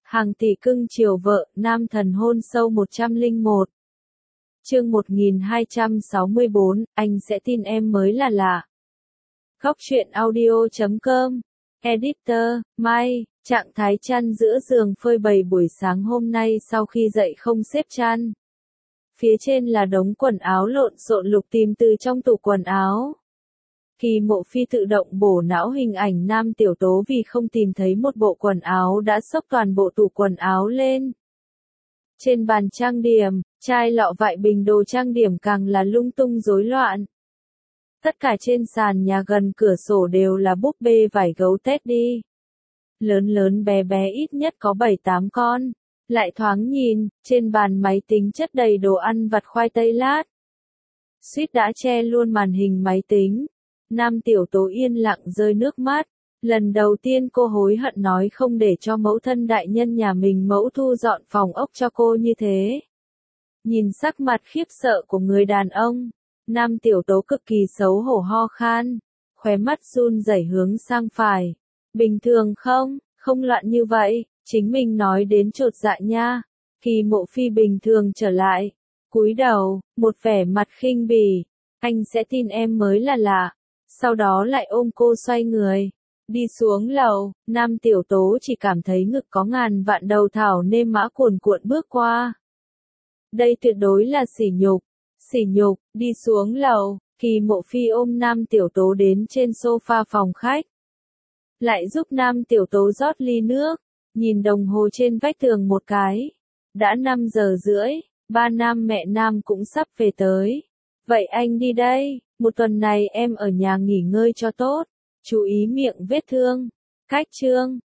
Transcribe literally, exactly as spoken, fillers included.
Hàng tỷ cưng chiều vợ, nam thần hôn sâu một trăm lẻ một. Chương một nghìn hai trăm sáu mươi bốn, anh sẽ tin em mới là lạ. Góc truyện audio chấm com. Editor, Mai, trạng thái chăn giữa giường phơi bày buổi sáng hôm nay sau khi dậy không xếp chăn. Phía trên là đống quần áo lộn xộn lục tìm từ trong tủ quần áo. Kỳ Mộ Phi tự động bổ não hình ảnh Nam Tiểu Tố vì không tìm thấy một bộ quần áo đã xốc toàn bộ tủ quần áo lên. Trên bàn trang điểm, chai lọ vại bình đồ trang điểm càng là lung tung rối loạn. Tất cả trên sàn nhà gần cửa sổ đều là búp bê vải gấu Teddy. Lớn lớn bé bé ít nhất có bảy tám con. Lại thoáng nhìn, trên bàn máy tính chất đầy đồ ăn vặt khoai tây lát. Suýt đã che luôn màn hình máy tính. Nam Tiểu Tố yên lặng rơi nước mắt. Lần đầu tiên cô hối hận nói không để cho mẫu thân đại nhân nhà mình mẫu thu dọn phòng ốc cho cô như thế. Nhìn sắc mặt khiếp sợ của người đàn ông, Nam Tiểu Tố cực kỳ xấu hổ ho khan, khóe mắt run rẩy hướng sang phải. Bình thường không, không loạn như vậy, chính mình nói đến chột dạ nha. Kỳ Mộ Phi bình thường trở lại, cúi đầu, một vẻ mặt khinh bỉ, anh sẽ tin em mới là lạ. Sau đó lại ôm cô xoay người, đi xuống lầu. Nam Tiểu Tố chỉ cảm thấy ngực có ngàn vạn đầu thảo nêm mã cuồn cuộn bước qua. Đây tuyệt đối là sỉ nhục, sỉ nhục, đi xuống lầu, Kỳ Mộ Phi ôm Nam Tiểu Tố đến trên sofa phòng khách. Lại giúp Nam Tiểu Tố rót ly nước, nhìn đồng hồ trên vách tường một cái. Đã năm giờ rưỡi, ba nam mẹ Nam cũng sắp về tới. Vậy anh đi đây, một tuần này em ở nhà nghỉ ngơi cho tốt, chú ý miệng vết thương. Cách chương,